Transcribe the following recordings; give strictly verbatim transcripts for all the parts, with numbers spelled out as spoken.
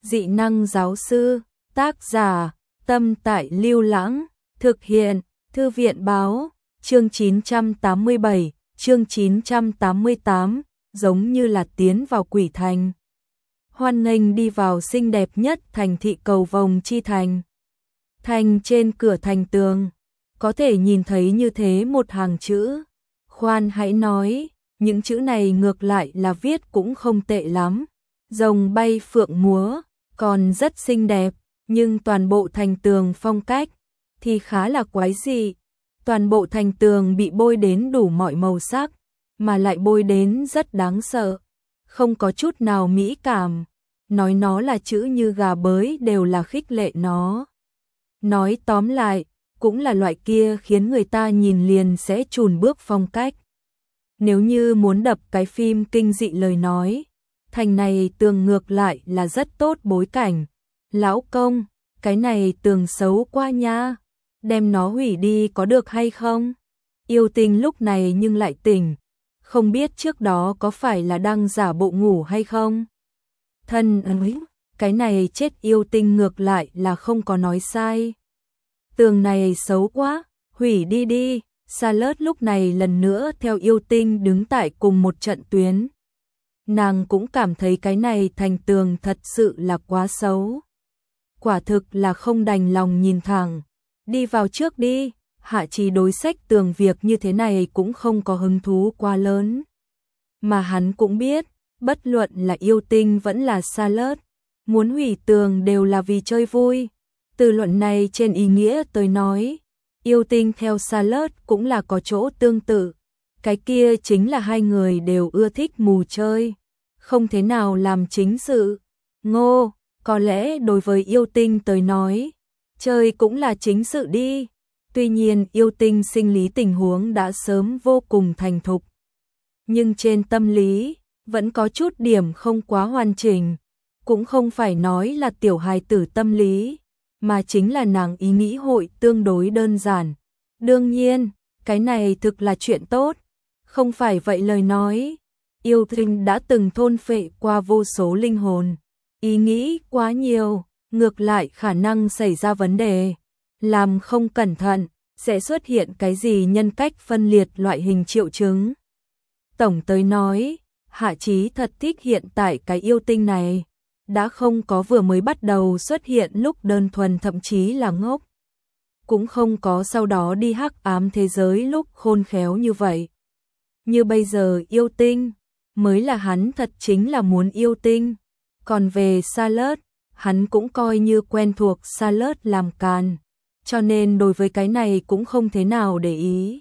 Dị năng giáo sư, tác giả, Tâm Tại Lưu Lãng, thực hiện, Thư viện báo, chương chín trăm tám mươi bảy, chương chín trăm tám mươi tám, giống như là tiến vào quỷ thành. Hoan nghênh đi vào xinh đẹp nhất thành thị cầu vồng chi thành. Thành trên cửa thành tường, có thể nhìn thấy như thế một hàng chữ. Khoan hãy nói, những chữ này ngược lại là viết cũng không tệ lắm. Rồng bay phượng múa, còn rất xinh đẹp, nhưng toàn bộ thành tường phong cách thì khá là quái dị. Toàn bộ thành tường bị bôi đến đủ mọi màu sắc, mà lại bôi đến rất đáng sợ, không có chút nào mỹ cảm. Nói nó là chữ như gà bới đều là khích lệ nó. Nói tóm lại, cũng là loại kia khiến người ta nhìn liền sẽ chùn bước phong cách. Nếu như muốn đập cái phim kinh dị lời nói, thành này tường ngược lại là rất tốt bối cảnh. Lão công, cái này tường xấu quá nha, đem nó hủy đi có được hay không? Yêu Tinh lúc này nhưng lại tỉnh, không biết trước đó có phải là đang giả bộ ngủ hay không? Thân ơi, cái này chết Yêu Tinh ngược lại là không có nói sai. Tường này xấu quá, hủy đi đi. Charlotte lúc này lần nữa theo Yêu Tinh đứng tại cùng một trận tuyến. Nàng cũng cảm thấy cái này thành tường thật sự là quá xấu. Quả thực là không đành lòng nhìn thẳng. Đi vào trước đi, Hạ Trì đối sách tường việc như thế này cũng không có hứng thú quá lớn. Mà hắn cũng biết, bất luận là Yêu Tinh vẫn là Charlotte, muốn hủy tường đều là vì chơi vui. Từ luận này trên ý nghĩa tôi nói, Yêu Tinh theo Charlotte cũng là có chỗ tương tự. Cái kia chính là hai người đều ưa thích mù chơi, không thế nào làm chính sự. Ngô, có lẽ đối với Yêu Tinh tới nói, chơi cũng là chính sự đi. Tuy nhiên Yêu Tinh sinh lý tình huống đã sớm vô cùng thành thục, nhưng trên tâm lý vẫn có chút điểm không quá hoàn chỉnh. Cũng không phải nói là tiểu hài tử tâm lý, mà chính là nàng ý nghĩ hội tương đối đơn giản. Đương nhiên, cái này thực là chuyện tốt, không phải vậy lời nói. Yêu Tinh đã từng thôn phệ qua vô số linh hồn, ý nghĩ quá nhiều, ngược lại khả năng xảy ra vấn đề. Làm không cẩn thận, sẽ xuất hiện cái gì nhân cách phân liệt loại hình triệu chứng. Tổng tới nói, Hạ Chí thật thích hiện tại cái Yêu Tinh này. Đã không có vừa mới bắt đầu xuất hiện lúc đơn thuần thậm chí là ngốc. Cũng không có sau đó đi hắc ám thế giới lúc khôn khéo như vậy. Như bây giờ Yêu Tinh, mới là hắn thật chính là muốn Yêu Tinh. Còn về Charlotte, hắn cũng coi như quen thuộc Charlotte làm càn. Cho nên đối với cái này cũng không thế nào để ý.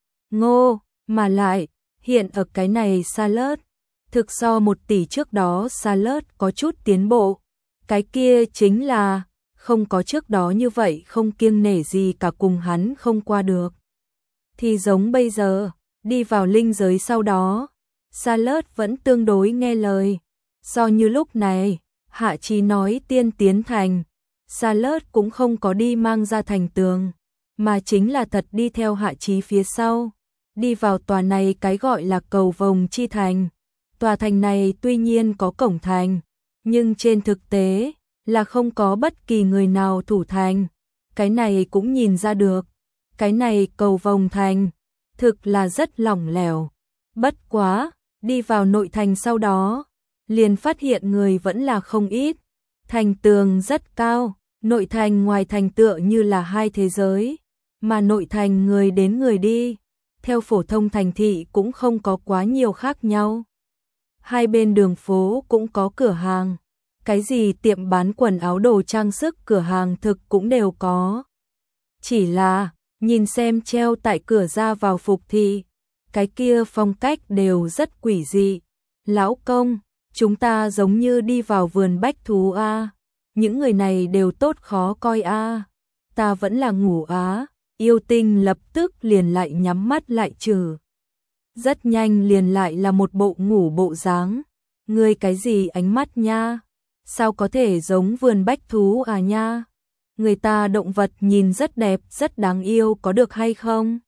Ngô, mà lại, hiện ở cái này Charlotte, thực so một tỷ trước đó Charlotte có chút tiến bộ. Cái kia chính là, không có trước đó như vậy không kiêng nể gì cả cùng hắn không qua được. Thì giống bây giờ, đi vào linh giới sau đó, Charlotte vẫn tương đối nghe lời. So như lúc này, Hạ Chí nói tiên tiến thành, Charlotte cũng không có đi mang ra thành tường, mà chính là thật đi theo Hạ Chí phía sau, đi vào tòa này cái gọi là cầu vồng chi thành. Tòa thành này tuy nhiên có cổng thành, nhưng trên thực tế là không có bất kỳ người nào thủ thành. Cái này cũng nhìn ra được. Cái này cầu vồng thành, thực là rất lỏng lẻo. Bất quá, đi vào nội thành sau đó, liền phát hiện người vẫn là không ít. Thành tường rất cao, nội thành ngoài thành tựa như là hai thế giới, mà nội thành người đến người đi. Theo phổ thông thành thị cũng không có quá nhiều khác nhau. Hai bên đường phố cũng có cửa hàng, cái gì tiệm bán quần áo đồ trang sức cửa hàng thực cũng đều có. Chỉ là, nhìn xem treo tại cửa ra vào phục thị, cái kia phong cách đều rất quỷ dị. Lão công, chúng ta giống như đi vào vườn bách thú a. Những người này đều tốt khó coi a. Ta vẫn là ngủ á. Yêu Tinh lập tức liền lại nhắm mắt lại trừ. Rất nhanh liền lại là một bộ ngủ bộ dáng. Ngươi cái gì ánh mắt nha? Sao có thể giống vườn bách thú à nha? Người ta động vật nhìn rất đẹp, rất đáng yêu có được hay không?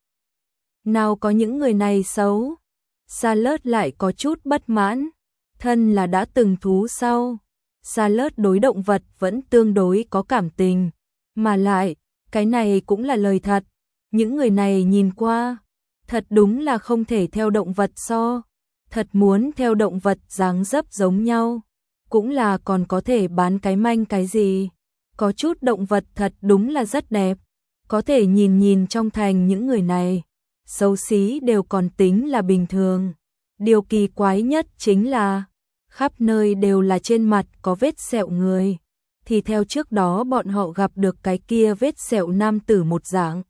Nào có những người này xấu? Charlotte lại có chút bất mãn. Thân là đã từng thú sau. Charlotte đối động vật vẫn tương đối có cảm tình, mà lại, cái này cũng là lời thật, những người này nhìn qua, thật đúng là không thể theo động vật so, thật muốn theo động vật dáng dấp giống nhau, cũng là còn có thể bán cái manh cái gì, có chút động vật thật đúng là rất đẹp, có thể nhìn nhìn trong thành những người này, xấu xí đều còn tính là bình thường, điều kỳ quái nhất chính là khắp nơi đều là trên mặt có vết sẹo người, thì theo trước đó bọn họ gặp được cái kia vết sẹo nam tử một dạng.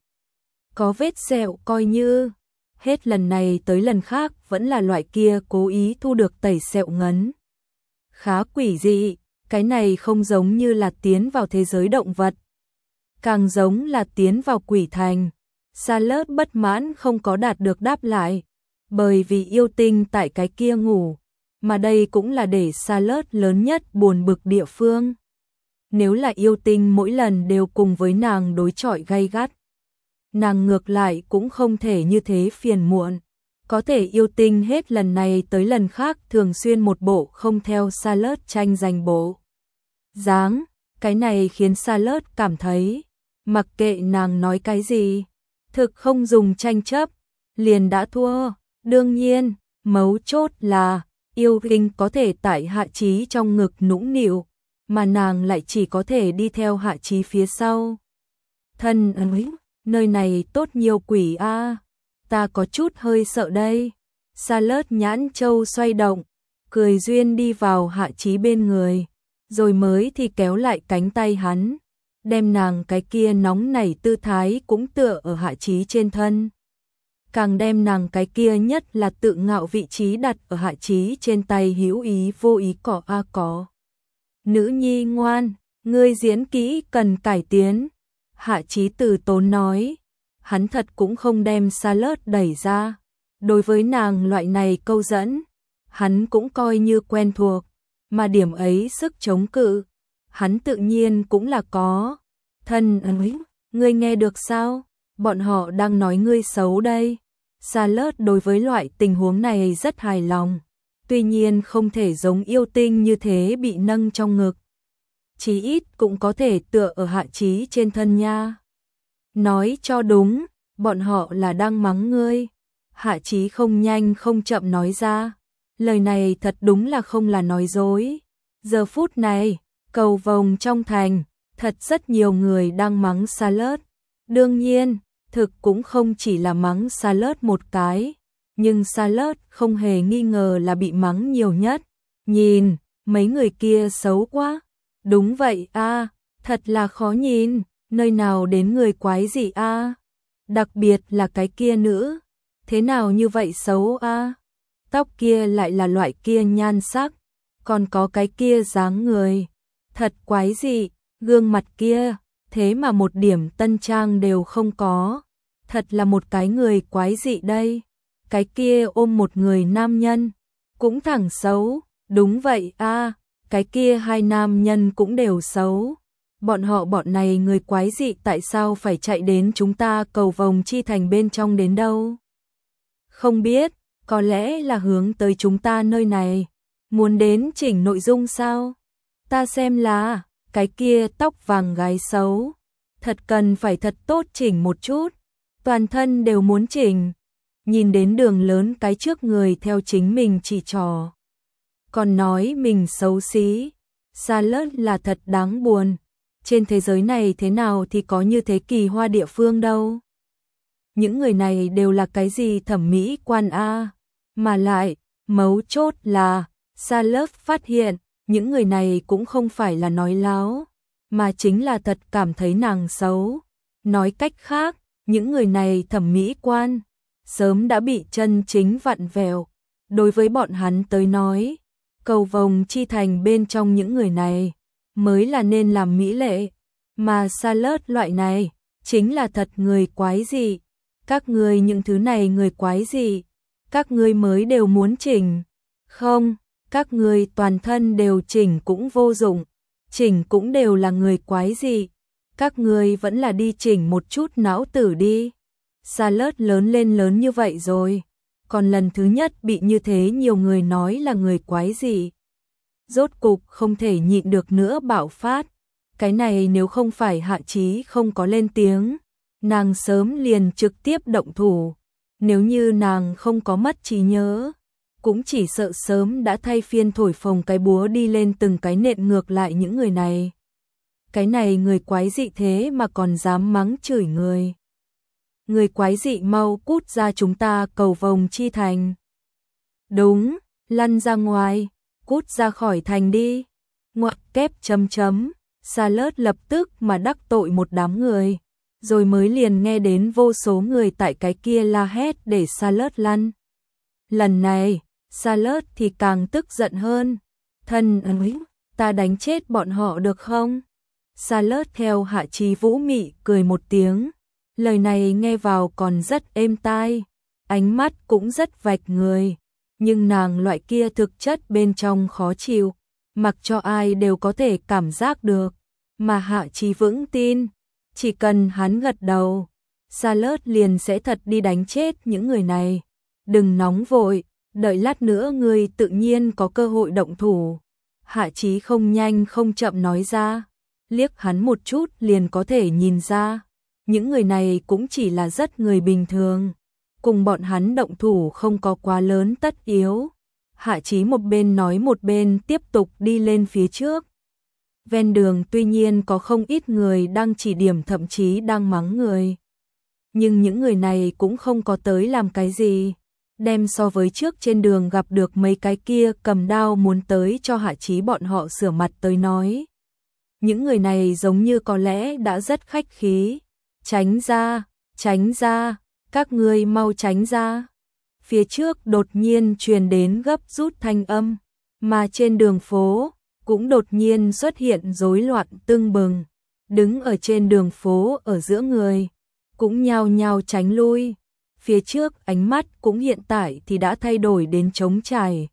Có vết sẹo coi như, hết lần này tới lần khác vẫn là loại kia cố ý thu được tẩy sẹo ngấn. Khá quỷ dị, cái này không giống như là tiến vào thế giới động vật, càng giống là tiến vào quỷ thành. Charlotte bất mãn không có đạt được đáp lại, bởi vì yêu tinh tại cái kia ngủ, mà đây cũng là để Charlotte lớn nhất buồn bực địa phương. Nếu là yêu tinh mỗi lần đều cùng với nàng đối chọi gay gắt, nàng ngược lại cũng không thể như thế phiền muộn. Có thể yêu tinh hết lần này tới lần khác thường xuyên một bộ không theo Charlotte tranh giành bộ dáng, cái này khiến Charlotte cảm thấy, mặc kệ nàng nói cái gì, thực không dùng tranh chấp, liền đã thua. Đương nhiên, mấu chốt là, yêu tinh có thể tại Hạ Chí trong ngực nũng nịu, mà nàng lại chỉ có thể đi theo Hạ Chí phía sau. Thân ơi, nơi này tốt nhiều quỷ a, ta có chút hơi sợ đây. Charlotte nhãn châu xoay động, cười duyên đi vào Hạ Chí bên người, rồi mới thì kéo lại cánh tay hắn, đem nàng cái kia nóng nảy tư thái cũng tựa ở Hạ Chí trên thân. Càng đem nàng cái kia nhất là tự ngạo vị trí đặt ở Hạ Chí trên tay hữu ý vô ý cỏ a có. Nữ nhi ngoan, ngươi diễn kỹ cần cải tiến. Hạ Chí từ tốn nói, hắn thật cũng không đem Charlotte đẩy ra. Đối với nàng loại này câu dẫn, hắn cũng coi như quen thuộc, mà điểm ấy sức chống cự, hắn tự nhiên cũng là có. Thân ơi, ngươi nghe được sao? Bọn họ đang nói ngươi xấu đây. Charlotte đối với loại tình huống này rất hài lòng, tuy nhiên không thể giống yêu tinh như thế bị nâng trong ngực. Chí ít cũng có thể tựa ở Hạ Chí trên thân nha. Nói cho đúng, bọn họ là đang mắng ngươi. Hạ Chí không nhanh không chậm nói ra, lời này thật đúng là không là nói dối. Giờ phút này, cầu vồng trong thành, thật rất nhiều người đang mắng Charlotte. Đương nhiên, thực cũng không chỉ là mắng Charlotte một cái, nhưng Charlotte không hề nghi ngờ là bị mắng nhiều nhất. Nhìn, mấy người kia xấu quá. Đúng vậy a, thật là khó nhìn, nơi nào đến người quái gì a? Đặc biệt là cái kia nữ, thế nào như vậy xấu a? Tóc kia lại là loại kia nhan sắc, còn có cái kia dáng người, thật quái dị, gương mặt kia, thế mà một điểm tân trang đều không có, thật là một cái người quái dị đây. Cái kia ôm một người nam nhân, cũng thẳng xấu, đúng vậy a, cái kia hai nam nhân cũng đều xấu. Bọn họ bọn này người quái dị tại sao phải chạy đến chúng ta cầu vồng chi thành bên trong đến đâu? Không biết, có lẽ là hướng tới chúng ta nơi này, muốn đến chỉnh nội dung sao? Ta xem là, cái kia tóc vàng gái xấu, thật cần phải thật tốt chỉnh một chút, toàn thân đều muốn chỉnh. Nhìn đến đường lớn cái trước người theo chính mình chỉ trò, còn nói mình xấu xí. Charlotte là thật đáng buồn, trên thế giới này thế nào thì có như thế kỳ hoa địa phương đâu. Những người này đều là cái gì thẩm mỹ quan a, mà lại, mấu chốt là, Charlotte phát hiện, những người này cũng không phải là nói láo, mà chính là thật cảm thấy nàng xấu. Nói cách khác, những người này thẩm mỹ quan, sớm đã bị chân chính vặn vẹo. Đối với bọn hắn tới nói, cầu vồng chi thành bên trong những người này, mới là nên làm mỹ lệ, mà Charlotte loại này, chính là thật người quái dị. Các ngươi những thứ này người quái dị, các ngươi mới đều muốn chỉnh. Không, các ngươi toàn thân đều chỉnh cũng vô dụng, chỉnh cũng đều là người quái dị. Các ngươi vẫn là đi chỉnh một chút não tử đi. Charlotte lớn lên lớn như vậy rồi, còn lần thứ nhất bị như thế nhiều người nói là người quái dị. rốt cục không thể nhịn được nữa bạo phát. Cái này nếu không phải Hạ Chí không có lên tiếng, nàng sớm liền trực tiếp động thủ. Nếu như nàng không có mất trí nhớ, cũng chỉ sợ sớm đã thay phiên thổi phồng cái búa đi lên từng cái nện ngược lại những người này. Cái này người quái dị thế mà còn dám mắng chửi người. Người quái dị mau cút ra, chúng ta cầu vồng chi thành. Đúng, lăn ra ngoài, cút ra khỏi thành đi. Ngoặc kép chấm chấm, Salad lập tức mà đắc tội một đám người. Rồi mới liền nghe đến vô số người tại cái kia la hét để Salad lăn. Lần này, Salad thì càng tức giận hơn. Thân ơi, ta đánh chết bọn họ được không? Salad theo Hạ Chí vũ mị cười một tiếng. Lời này nghe vào còn rất êm tai, ánh mắt cũng rất vạch người. Nhưng nàng loại kia thực chất bên trong khó chịu, mặc cho ai đều có thể cảm giác được. Mà Hạ Chí vững tin, chỉ cần hắn gật đầu, Salad liền sẽ thật đi đánh chết những người này. Đừng nóng vội, đợi lát nữa ngươi tự nhiên có cơ hội động thủ. Hạ Chí không nhanh không chậm nói ra, liếc hắn một chút liền có thể nhìn ra. Những người này cũng chỉ là rất người bình thường, cùng bọn hắn động thủ không có quá lớn tất yếu. Hạ Chí một bên nói một bên tiếp tục đi lên phía trước. Ven đường tuy nhiên có không ít người đang chỉ điểm thậm chí đang mắng người. Nhưng những người này cũng không có tới làm cái gì. Đem so với trước trên đường gặp được mấy cái kia cầm đao muốn tới cho Hạ Chí bọn họ sửa mặt tới nói. Những người này giống như có lẽ đã rất khách khí. Tránh ra, tránh ra, các ngươi mau tránh ra. Phía trước đột nhiên truyền đến gấp rút thanh âm, mà trên đường phố cũng đột nhiên xuất hiện rối loạn tưng bừng. Đứng ở trên đường phố ở giữa người, cũng nhao nhao tránh lui. Phía trước ánh mắt cũng hiện tại thì đã thay đổi đến trống trải.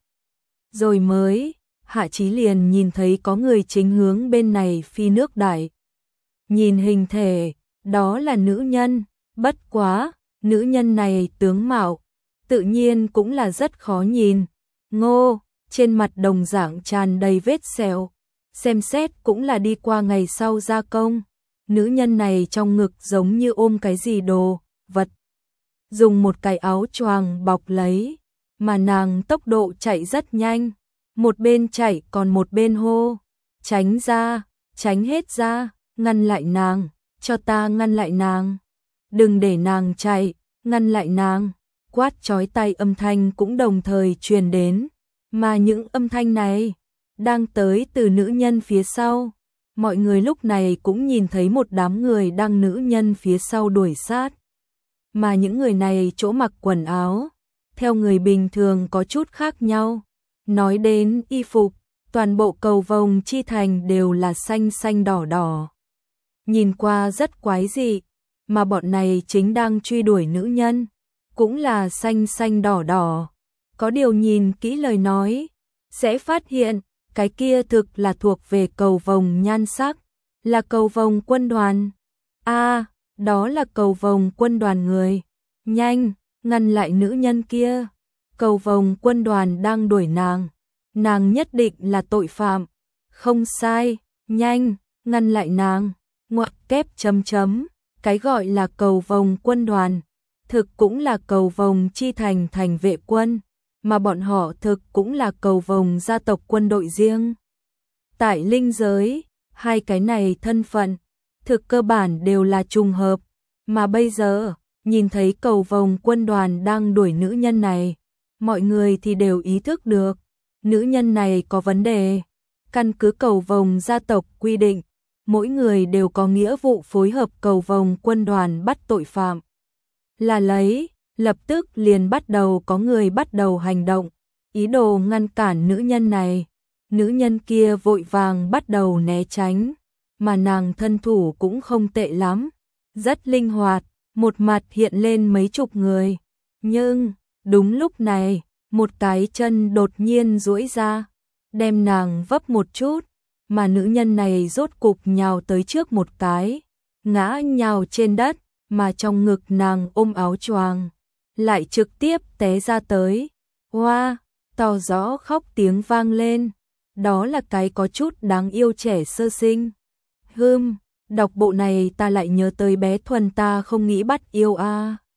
Rồi mới, Hạ Chí liền nhìn thấy có người chính hướng bên này phi nước đại. Nhìn hình thể, đó là nữ nhân, bất quá, nữ nhân này tướng mạo, tự nhiên cũng là rất khó nhìn. Ngô, trên mặt đồng dạng tràn đầy vết sẹo, xem xét cũng là đi qua ngày sau gia công. Nữ nhân này trong ngực giống như ôm cái gì đồ, vật. Dùng một cái áo choàng bọc lấy, mà nàng tốc độ chạy rất nhanh. Một bên chạy còn một bên hô, tránh ra, tránh hết ra, ngăn lại nàng, cho ta ngăn lại nàng. Đừng để nàng chạy, ngăn lại nàng. Quát chói tai âm thanh cũng đồng thời truyền đến, mà những âm thanh này đang tới từ nữ nhân phía sau. Mọi người lúc này cũng nhìn thấy một đám người đang nữ nhân phía sau đuổi sát. Mà những người này chỗ mặc quần áo, theo người bình thường có chút khác nhau. Nói đến y phục, toàn bộ cầu vồng chi thành đều là xanh xanh đỏ đỏ. Nhìn qua rất quái dị, mà bọn này chính đang truy đuổi nữ nhân, cũng là xanh xanh đỏ đỏ. Có điều nhìn kỹ lời nói, sẽ phát hiện, cái kia thực là thuộc về cầu vồng nhan sắc, là cầu vồng quân đoàn. A, đó là cầu vồng quân đoàn người. Nhanh, ngăn lại nữ nhân kia. Cầu vồng quân đoàn đang đuổi nàng. Nàng nhất định là tội phạm. Không sai, nhanh, ngăn lại nàng. Ngoặc kép chấm chấm, cái gọi là cầu vồng quân đoàn, thực cũng là cầu vồng chi thành thành vệ quân, mà bọn họ thực cũng là cầu vồng gia tộc quân đội riêng. Tại linh giới, hai cái này thân phận, thực cơ bản đều là trùng hợp, mà bây giờ, nhìn thấy cầu vồng quân đoàn đang đuổi nữ nhân này, mọi người thì đều ý thức được, nữ nhân này có vấn đề. Căn cứ cầu vồng gia tộc quy định, mỗi người đều có nghĩa vụ phối hợp cầu vồng quân đoàn bắt tội phạm. Là lấy, lập tức liền bắt đầu có người bắt đầu hành động, ý đồ ngăn cản nữ nhân này. Nữ nhân kia vội vàng bắt đầu né tránh, mà nàng thân thủ cũng không tệ lắm, rất linh hoạt, một mặt hiện lên mấy chục người. Nhưng, đúng lúc này, một cái chân đột nhiên duỗi ra, đem nàng vấp một chút, mà nữ nhân này rốt cục nhào tới trước một cái, ngã nhào trên đất, mà trong ngực nàng ôm áo choàng, lại trực tiếp té ra tới. Hoa, to rõ khóc tiếng vang lên. đó là cái có chút đáng yêu trẻ sơ sinh. Hừm, đọc bộ này ta lại nhớ tới bé Thuần ta không nghĩ bắt yêu a. À.